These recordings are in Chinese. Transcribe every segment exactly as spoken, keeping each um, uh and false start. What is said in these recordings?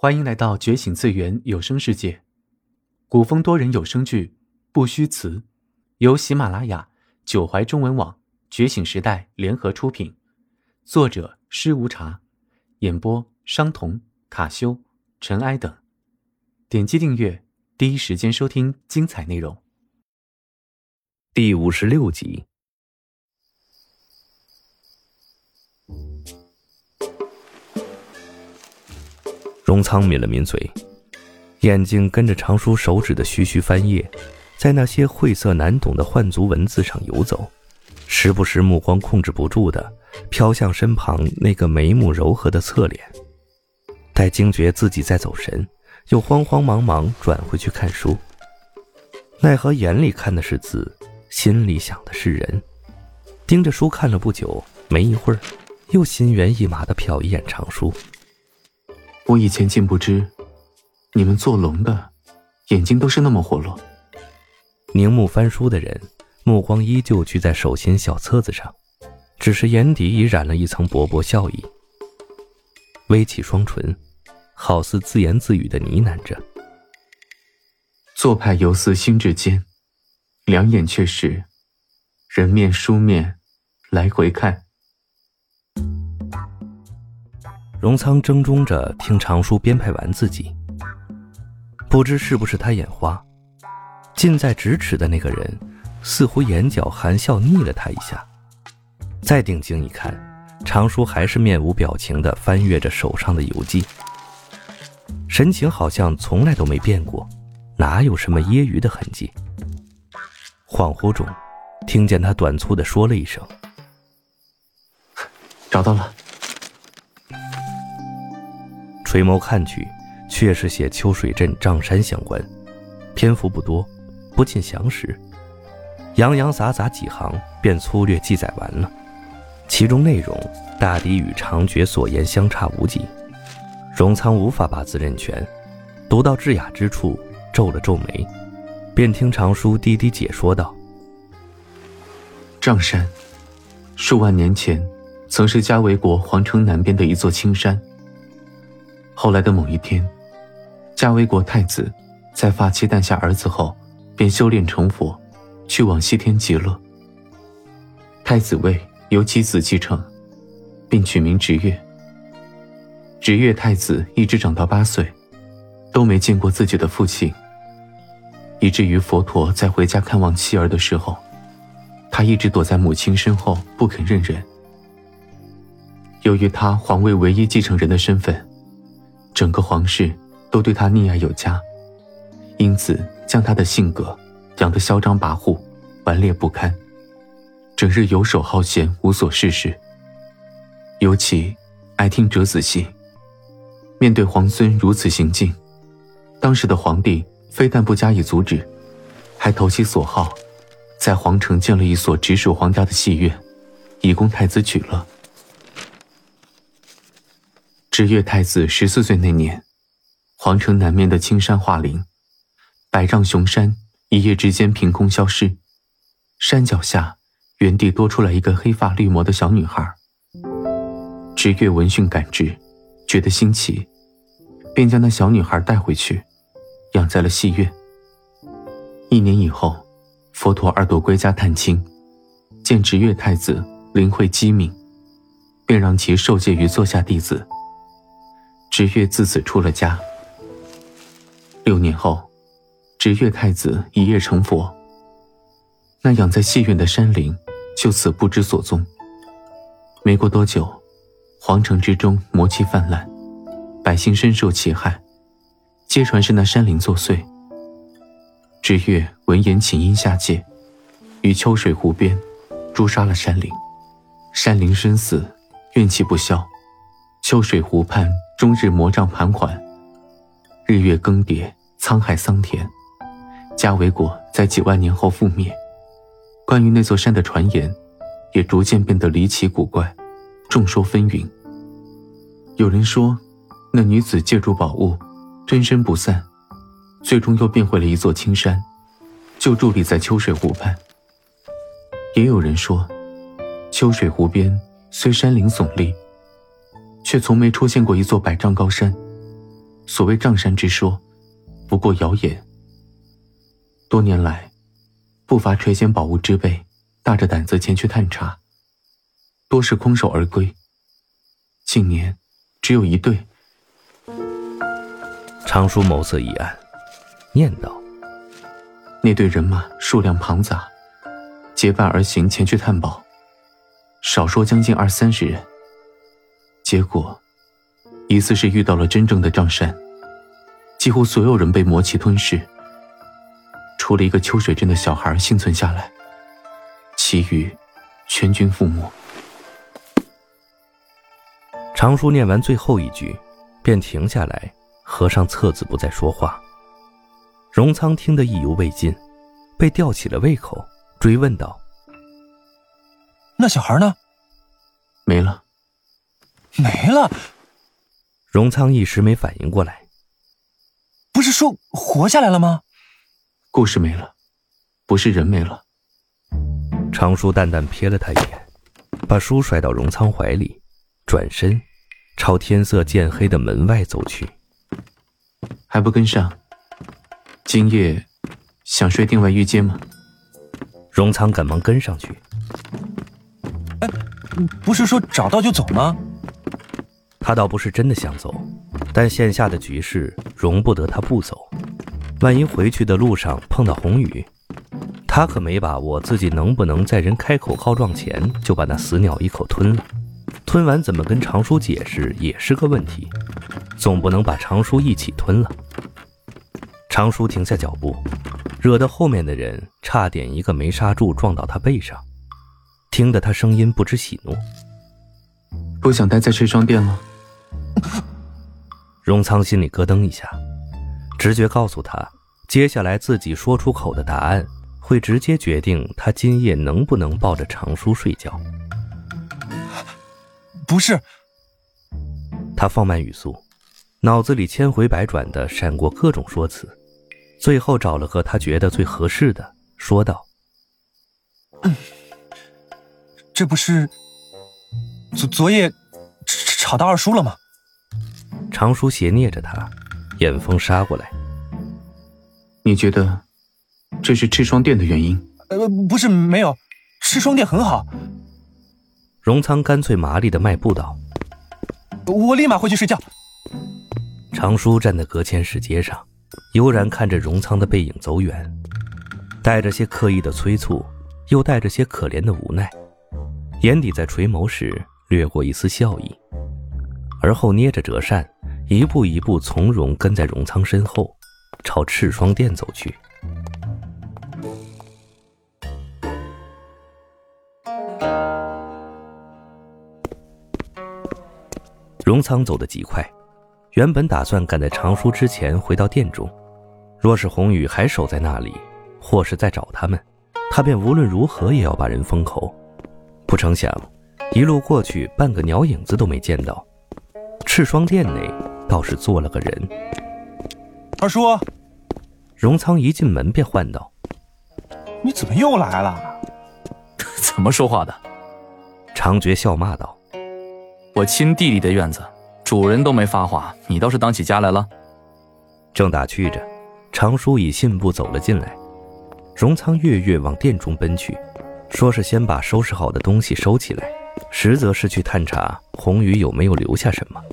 欢迎来到觉醒次元有声世界，古风多人有声剧《不虚词》，由喜马拉雅、九怀中文网、觉醒时代联合出品，作者施无茶，演播商童、卡修、尘埃等。点击订阅，第一时间收听精彩内容。 第五十六集。荣仓抿了抿嘴，眼睛跟着长叔手指的徐徐翻页，在那些晦涩难懂的幻族文字上游走，时不时目光控制不住的飘向身旁那个眉目柔和的侧脸。待惊觉自己在走神，又慌慌忙忙转回去看书，奈何眼里看的是字，心里想的是人。盯着书看了不久，没一会儿又心猿意马地瞟一眼长叔。 我以前竟不知你们做龙的眼睛都是那么活络。 凝目翻书的人目光依旧聚在手心小册子上，只是眼底已染了一层薄薄笑意，微起双唇，好似自言自语地呢喃着： 做派犹似心智间，两眼却是人面书面来回看。 荣仓怔怔着听长叔编排完自己，不知是不是他眼花，近在咫尺的那个人似乎眼角含笑睨了他一下。再定睛一看，长叔还是面无表情地翻阅着手上的游记，神情好像从来都没变过，哪有什么揶揄的痕迹。恍惚中听见他短促地说了一声： 找到了。 垂眸看去，却是写秋水镇瘴山相关，篇幅不多，不尽详实，洋洋洒洒几行便粗略记载完了，其中内容大抵与长觉所言相差无几。荣仓无法把字认全，读到至雅之处皱了皱眉，便听长叔低低解说道： 瘴山数万年前曾是嘉维国皇城南边的一座青山，后来的某一天，嘉维国太子在发妻诞下儿子后，便修炼成佛，去往西天极乐。太子位由其子继承，并取名直月。直月太子一直长到八岁，都没见过自己的父亲，以至于佛陀在回家看望妻儿的时候，他一直躲在母亲身后不肯认人。由于他皇位唯一继承人的身份，整个皇室都对他溺爱有加，因此将他的性格养得嚣张跋扈，顽劣不堪，整日游手好闲，无所事事，尤其爱听折子戏。面对皇孙如此行径，当时的皇帝非但不加以阻止，还投其所好，在皇城建了一所直属皇家的戏院，以供太子取乐。直月太子十四岁那年，皇城南面的青山化林，百丈雄山一夜之间凭空消失，山脚下原地多出来一个黑发绿眸的小女孩。直月闻讯赶至，觉得新奇，便将那小女孩带回去，养在了戏院。一年以后，佛陀二度归家探亲，见直月太子灵慧机敏，便让其受戒于座下弟子。直月自此出了家。六年后，直月太子一夜成佛，那养在戏院的山灵就此不知所踪。没过多久，皇城之中魔气泛滥，百姓深受其害，皆传是那山灵作祟。直月闻言请缨下界，于秋水湖边诛杀了山灵。山灵身死，怨气不消，秋水湖畔终日魔障盘桓，日月更迭，沧海桑田。嘉维国在几万年后覆灭，关于那座山的传言也逐渐变得离奇古怪，众说纷纭。有人说那女子借助宝物真身不散，最终又变回了一座青山，就伫立在秋水湖畔。也有人说秋水湖边虽山林耸立，却从没出现过一座百丈高山， 所谓瘴山之说，不过谣言。多年来，不乏垂涎宝物之辈，大着胆子前去探查，多是空手而归。近年，只有一对。 常叔眸色一暗，念道： 那队人马数量庞杂，结伴而行前去探宝，少说将近二三十人。结果，疑似是遇到了真正的瘴山，几乎所有人被魔气吞噬，除了一个秋水镇的小孩幸存下来，其余全军覆没。 常叔念完最后一句，便停下来，合上册子不再说话。荣仓听得意犹未尽，被吊起了胃口，追问道： 那小孩呢？ 没了。 没了？ 荣仓一时没反应过来。 不是说活下来了吗？ 故事没了，不是人没了。 常叔淡淡瞥了他一眼，把书甩到荣仓怀里，转身朝天色渐黑的门外走去。 还不跟上？今夜想睡定外御街吗？ 荣仓赶忙跟上去。 哎，不是说找到就走吗？ 他倒不是真的想走，但现下的局势容不得他不走。万一回去的路上碰到红雨，他可没把握自己能不能在人开口告状前就把那死鸟一口吞了。吞完怎么跟常叔解释也是个问题，总不能把常叔一起吞了。常叔停下脚步，惹得后面的人差点一个没刹住撞到他背上，听得他声音不知喜怒。 不想待在赤霜殿了？ 荣仓心里咯噔一下，直觉告诉他，接下来自己说出口的答案会直接决定他今夜能不能抱着常叔睡觉。 不是。 他放慢语速，脑子里千回百转地闪过各种说辞，最后找了个他觉得最合适的，说道： 嗯，这不是昨昨夜吵到二叔了吗？ 常叔斜睨着他，眼风杀过来。 你觉得这是赤霜殿的原因？ 呃，不是，没有，赤霜殿很好。 荣仓干脆麻利地迈步道： 我立马回去睡觉。 常叔站在隔间石阶上，悠然看着荣仓的背影走远，带着些刻意的催促，又带着些可怜的无奈，眼底在垂眸时掠过一丝笑意，而后捏着折扇，一步一步从容跟在荣仓身后，朝赤霜殿走去。荣仓走得极快，原本打算赶在常叔之前回到殿中，若是红雨还守在那里，或是在找他们，他便无论如何也要把人封口。不成想一路过去，半个鸟影子都没见到。赤霜殿内倒是坐了个人。 二叔。 荣仓一进门便唤道： 你怎么又来了？ 怎么说话的？ 常觉笑骂道： 我亲弟弟的院子，主人都没发话，你倒是当起家来了。 正打趣着，常叔以信步走了进来。荣仓跃跃往殿中奔去，说是先把收拾好的东西收起来，实则是去探查红雨有没有留下什么。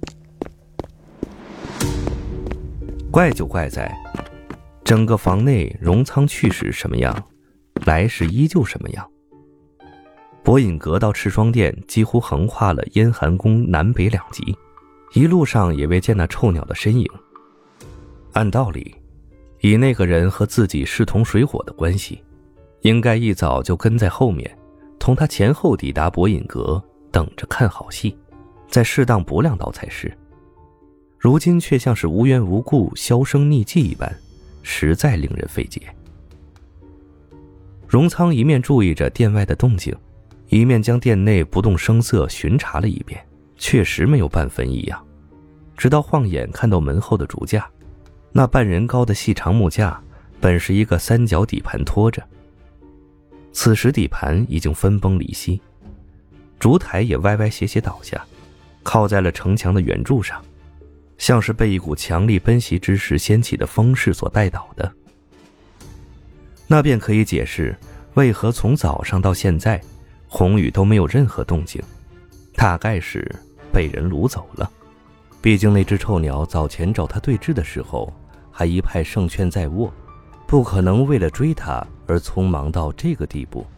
怪就怪在整个房内荣仓去时什么样，来时依旧什么样。博隐阁到赤霜殿几乎横跨了燕寒宫南北两极，一路上也未见那臭鸟的身影。按道理，以那个人和自己势同水火的关系，应该一早就跟在后面，同他前后抵达博隐阁，等着看好戏，再适当驳两刀才是。如今却像是无缘无故销声匿迹一般，实在令人费解。荣仓一面注意着殿外的动静，一面将殿内不动声色巡查了一遍，确实没有半分异样。直到晃眼看到门后的竹架，那半人高的细长木架本是一个三角底盘托着，此时底盘已经分崩离析，烛台也歪歪斜斜倒下，靠在了城墙的圆柱上。 像是被一股强力奔袭之势掀起的风势所带倒的。那便可以解释为何从早上到现在，宏宇都没有任何动静，大概是被人掳走了。毕竟那只臭鸟早前找他对峙的时候，还一派胜券在握，不可能为了追他而匆忙到这个地步。